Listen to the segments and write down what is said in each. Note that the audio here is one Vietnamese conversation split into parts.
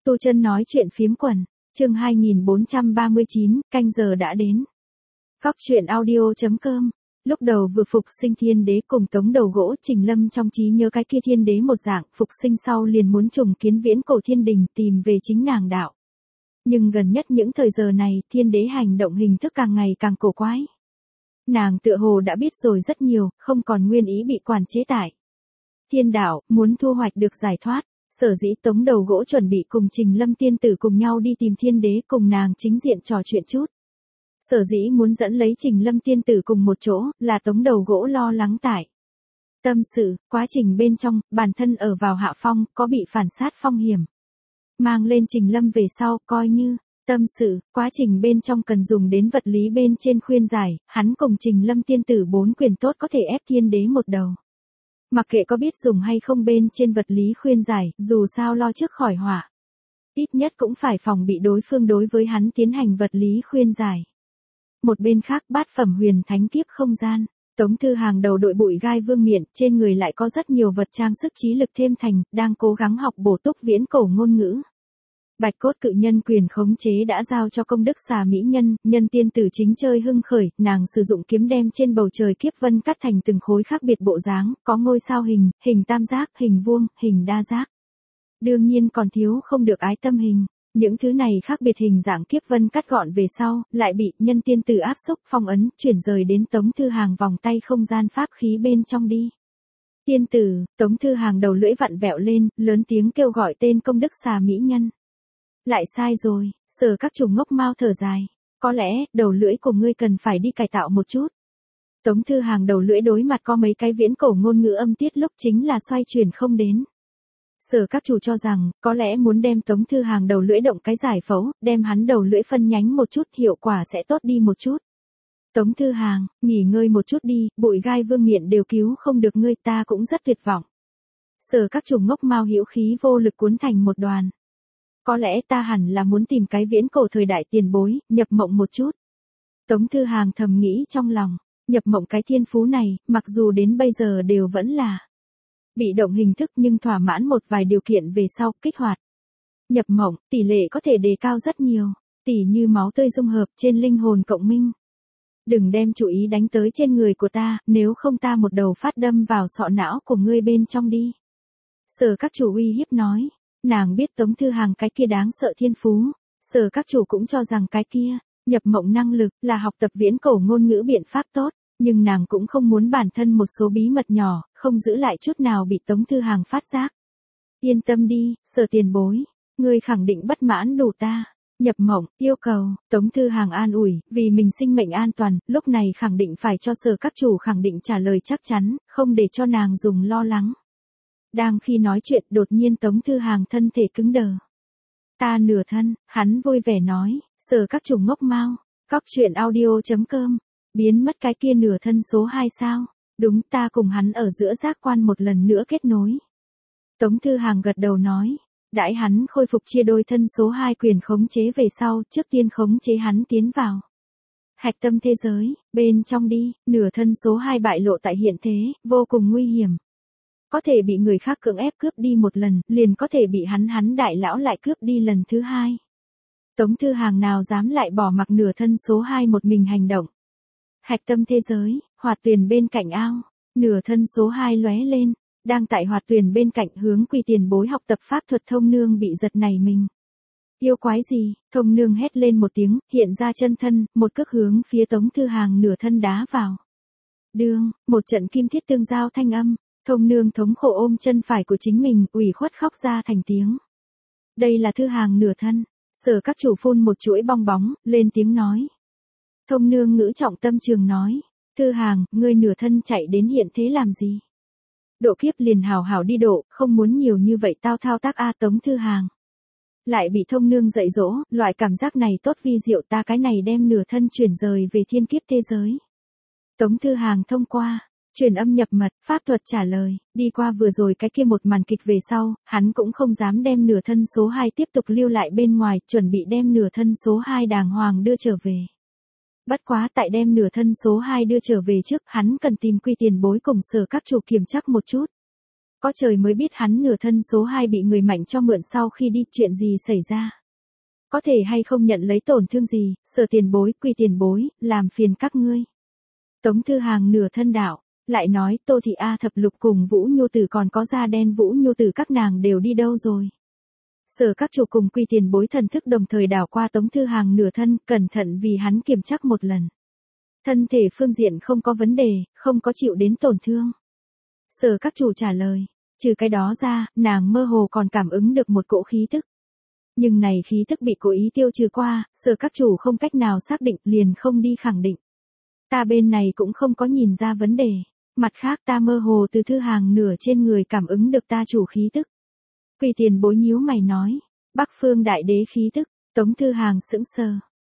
Tu Chân nói chuyện phiếm quần, chương 2439, canh giờ đã đến. Góc truyện audio.com. Lúc đầu vừa phục sinh thiên đế cùng tống đầu gỗ Trình Lâm trong trí nhớ cái kia thiên đế một dạng, phục sinh sau liền muốn trùng kiến viễn cổ thiên đình tìm về chính nàng đạo. Nhưng gần nhất những thời giờ này, thiên đế hành động hình thức càng ngày càng cổ quái. Nàng tựa hồ đã biết rồi rất nhiều, không còn nguyên ý bị quản chế tại. Thiên đạo, muốn thu hoạch được giải thoát. Sở dĩ tống đầu gỗ chuẩn bị cùng Trình Lâm tiên tử cùng nhau đi tìm thiên đế cùng nàng chính diện trò chuyện chút. Sở dĩ muốn dẫn lấy Trình Lâm tiên tử cùng một chỗ, là tống đầu gỗ lo lắng tại. Tâm sự, quá trình bên trong, bản thân ở vào hạ phong, có bị phản sát phong hiểm. Mang lên Trình Lâm về sau, coi như, tâm sự, quá trình bên trong cần dùng đến vật lý bên trên khuyên giải, hắn cùng Trình Lâm tiên tử 4 quyền tốt có thể ép thiên đế một đầu. Mặc kệ có biết dùng hay không bên trên vật lý khuyên giải, dù sao lo trước khỏi họa. Ít nhất cũng phải phòng bị đối phương đối với hắn tiến hành vật lý khuyên giải. Một bên khác bát phẩm huyền thánh kiếp không gian, Tống Thư hàng đầu đội bụi gai vương miện, trên người lại có rất nhiều vật trang sức trí lực thêm thành, đang cố gắng học bổ túc viễn cổ ngôn ngữ. Bạch cốt cự nhân quyền khống chế đã giao cho công đức xà mỹ nhân, nhân tiên tử chính chơi hưng khởi, nàng sử dụng kiếm đem trên bầu trời kiếp vân cắt thành từng khối khác biệt bộ dáng, có ngôi sao hình, hình tam giác, hình vuông, hình đa giác. Đương nhiên còn thiếu không được ái tâm hình. Những thứ này khác biệt hình dạng kiếp vân cắt gọn về sau, lại bị nhân tiên tử áp xúc phong ấn, chuyển rời đến Tống Thư hàng vòng tay không gian pháp khí bên trong đi. Tiên tử, Tống Thư hàng đầu lưỡi vặn vẹo lên, lớn tiếng kêu gọi tên công đức xà mỹ nhân. Lại sai rồi, Sở các chủ ngốc mau thở dài. Có lẽ, đầu lưỡi của ngươi cần phải đi cải tạo một chút. Tống Thư hàng đầu lưỡi đối mặt có mấy cái viễn cổ ngôn ngữ âm tiết lúc chính là xoay chuyển không đến. Sở các chủ cho rằng, có lẽ muốn đem Tống Thư hàng đầu lưỡi động cái giải phẫu, đem hắn đầu lưỡi phân nhánh một chút, hiệu quả sẽ tốt đi một chút. Tống Thư hàng, nghỉ ngơi một chút đi, bụi gai vương miện đều cứu không được ngươi, ta cũng rất tuyệt vọng. Sở các chủ ngốc mau hữu khí vô lực cuốn thành một đoàn. Có lẽ ta hẳn là muốn tìm cái viễn cổ thời đại tiền bối, nhập mộng một chút. Tống Thư hàng thầm nghĩ trong lòng, nhập mộng cái thiên phú này, mặc dù đến bây giờ đều vẫn là bị động hình thức nhưng thỏa mãn một vài điều kiện về sau, kích hoạt. Nhập mộng, tỷ lệ có thể đề cao rất nhiều, tỉ như máu tươi dung hợp trên linh hồn cộng minh. Đừng đem chú ý đánh tới trên người của ta, nếu không ta một đầu phát đâm vào sọ não của ngươi bên trong đi. Sở các chủ uy hiếp nói. Nàng biết Tống Thư hàng cái kia đáng sợ thiên phú, Sở các chủ cũng cho rằng cái kia, nhập mộng năng lực, là học tập viễn cổ ngôn ngữ biện pháp tốt, nhưng nàng cũng không muốn bản thân một số bí mật nhỏ, không giữ lại chút nào bị Tống Thư hàng phát giác. Yên tâm đi, Sở tiền bối, ngươi khẳng định bất mãn đủ ta. Nhập mộng, yêu cầu, Tống Thư hàng an ủi, vì mình sinh mệnh an toàn, lúc này khẳng định phải cho Sở các chủ khẳng định trả lời chắc chắn, không để cho nàng dùng lo lắng. Đang khi nói chuyện đột nhiên Tống Thư hàng thân thể cứng đờ. Ta nửa thân, hắn vui vẻ nói, Sở các chủ ngốc mau, góc truyện audio.com, biến mất cái kia nửa thân số 2 sao, đúng ta cùng hắn ở giữa giác quan một lần nữa kết nối. Tống Thư hàng gật đầu nói, đãi hắn khôi phục chia đôi thân số 2 quyền khống chế về sau, trước tiên khống chế hắn tiến vào hạch tâm thế giới, bên trong đi, nửa thân số 2 bại lộ tại hiện thế, vô cùng nguy hiểm. Có thể bị người khác cưỡng ép cướp đi một lần, liền có thể bị hắn đại lão lại cướp đi lần thứ 2. Tống Thư hàng nào dám lại bỏ mặc nửa thân số 2 một mình hành động. Hạch tâm thế giới, hoạt tuyền bên cạnh ao, nửa thân số 2 lóe lên, đang tại hoạt tuyền bên cạnh hướng Quy tiền bối học tập pháp thuật. Thông nương bị giật nảy mình. Yêu quái gì, thông nương hét lên một tiếng, hiện ra chân thân, một cước hướng phía Tống Thư hàng nửa thân đá vào. Đương, một trận kim thiết tương giao thanh âm. Thông nương thống khổ ôm chân phải của chính mình, ủy khuất khóc ra thành tiếng. Đây là Thư hàng nửa thân. Sở các chủ phun một chuỗi bong bóng, lên tiếng nói. Thông nương ngữ trọng tâm trường nói. Thư hàng, ngươi nửa thân chạy đến hiện thế làm gì? Độ kiếp liền hào hào đi độ, không muốn nhiều như vậy tao thao tác a. Tống Thư hàng lại bị thông nương dạy dỗ, loại cảm giác này tốt vi diệu, ta cái này đem nửa thân chuyển rời về thiên kiếp thế giới. Tống Thư hàng thông qua. Truyền âm nhập mật, pháp thuật trả lời, đi qua vừa rồi cái kia một màn kịch về sau, hắn cũng không dám đem nửa thân số 2 tiếp tục lưu lại bên ngoài, chuẩn bị đem nửa thân số 2 đàng hoàng đưa trở về. Bất quá tại đem nửa thân số 2 đưa trở về trước, hắn cần tìm Quy tiền bối cùng Sở các chủ kiểm chắc một chút. Có trời mới biết hắn nửa thân số 2 bị người mạnh cho mượn sau khi đi, chuyện gì xảy ra. Có thể hay không nhận lấy tổn thương gì, Sở tiền bối, Quy tiền bối, làm phiền các ngươi. Tống Thư Hàng nửa thân đạo, lại nói Tô Thị A Thập Lục cùng Vũ Nhu Tử còn có da đen Vũ Nhu Tử các nàng đều đi đâu rồi. Sở các chủ cùng Quy tiền bối thần thức đồng thời đảo qua Tống Thư Hàng nửa thân, cẩn thận vì hắn kiểm tra một lần. Thân thể phương diện không có vấn đề, không có chịu đến tổn thương. Sở các chủ trả lời, trừ cái đó ra, nàng mơ hồ còn cảm ứng được một cỗ khí tức. Nhưng này khí tức bị cố ý tiêu trừ qua, Sở các chủ không cách nào xác định, liền không đi khẳng định. Ta bên này cũng không có nhìn ra vấn đề. Mặt khác ta mơ hồ từ Thư Hàng nửa trên người cảm ứng được ta chủ khí tức. Quy tiền bối nhíu mày nói, Bắc Phương Đại Đế khí tức. Tống Thư Hàng sững sờ.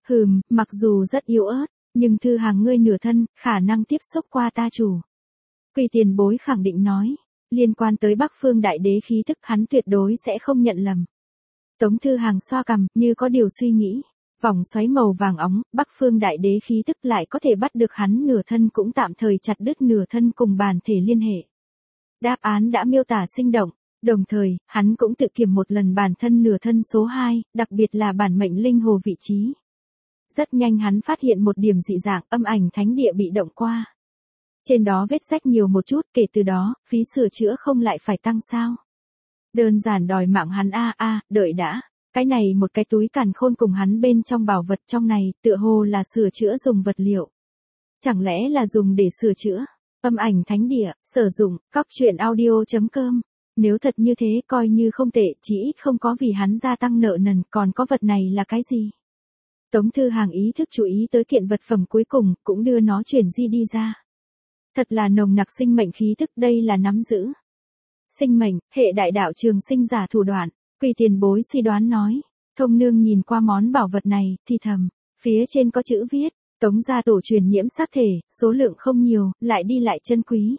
Mặc dù rất yếu ớt, nhưng Thư Hàng ngươi nửa thân, khả năng tiếp xúc qua ta chủ. Quy tiền bối khẳng định nói, liên quan tới Bắc Phương Đại Đế khí tức hắn tuyệt đối sẽ không nhận lầm. Tống Thư Hàng xoa cằm, như có điều suy nghĩ. Vòng xoáy màu vàng óng, Bắc Phương Đại Đế khí tức lại có thể bắt được hắn nửa thân, cũng tạm thời chặt đứt nửa thân cùng bản thể liên hệ. Đáp án đã miêu tả sinh động, đồng thời, hắn cũng tự kiểm một lần bản thân nửa thân số 2, đặc biệt là bản mệnh linh hồ vị trí. Rất nhanh hắn phát hiện một điểm dị dạng, âm ảnh thánh địa bị động qua. Trên đó vết rách nhiều một chút, kể từ đó, phí sửa chữa không lại phải tăng sao. Đơn giản đòi mạng hắn đợi đã. Cái này một cái túi càn khôn cùng hắn bên trong bảo vật trong này, tựa hồ là sửa chữa dùng vật liệu. Chẳng lẽ là dùng để sửa chữa? Âm ảnh thánh địa, sử dụng, cóc.audio.com. Nếu thật như thế coi như không tệ, chỉ ít không có vì hắn gia tăng nợ nần, còn có vật này là cái gì? Tống Thư Hàng ý thức chú ý tới kiện vật phẩm cuối cùng, cũng đưa nó chuyển di đi ra. Thật là nồng nặc sinh mệnh khí thức, đây là nắm giữ. Sinh mệnh, hệ đại đạo trường sinh giả thủ đoạn. Quy tiền bối suy đoán nói. Thông nương nhìn qua món bảo vật này, thì thầm, phía trên có chữ viết, Tống gia tổ truyền nhiễm xác thể, số lượng không nhiều, lại đi lại chân quý.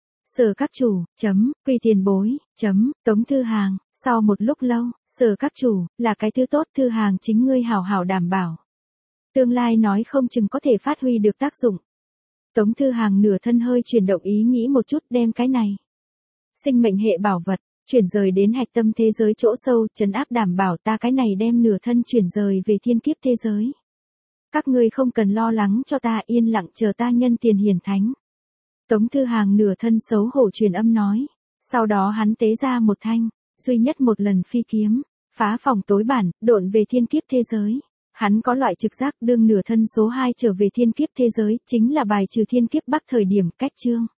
Sở các chủ, Quy tiền bối, Tống Thư Hàng. Sau một lúc lâu, Sở các chủ, là cái thứ tốt, Thư Hàng chính ngươi hảo hảo đảm bảo. Tương lai nói không chừng có thể phát huy được tác dụng. Tống Thư Hàng nửa thân hơi chuyển động ý nghĩ một chút, đem cái này. Sinh mệnh hệ bảo vật, chuyển rời đến hạch tâm thế giới chỗ sâu, trấn áp đảm bảo ta cái này đem nửa thân chuyển rời về thiên kiếp thế giới. Các ngươi không cần lo lắng cho ta, yên lặng chờ ta nhân tiền hiển thánh. Tống Thư Hàng nửa thân xấu hổ truyền âm nói. Sau đó hắn tế ra một thanh, duy nhất một lần phi kiếm, phá phòng tối bản, độn về thiên kiếp thế giới. Hắn có loại trực giác đương nửa thân số 2 trở về thiên kiếp thế giới, chính là bài trừ thiên kiếp Bắc thời điểm cách chương.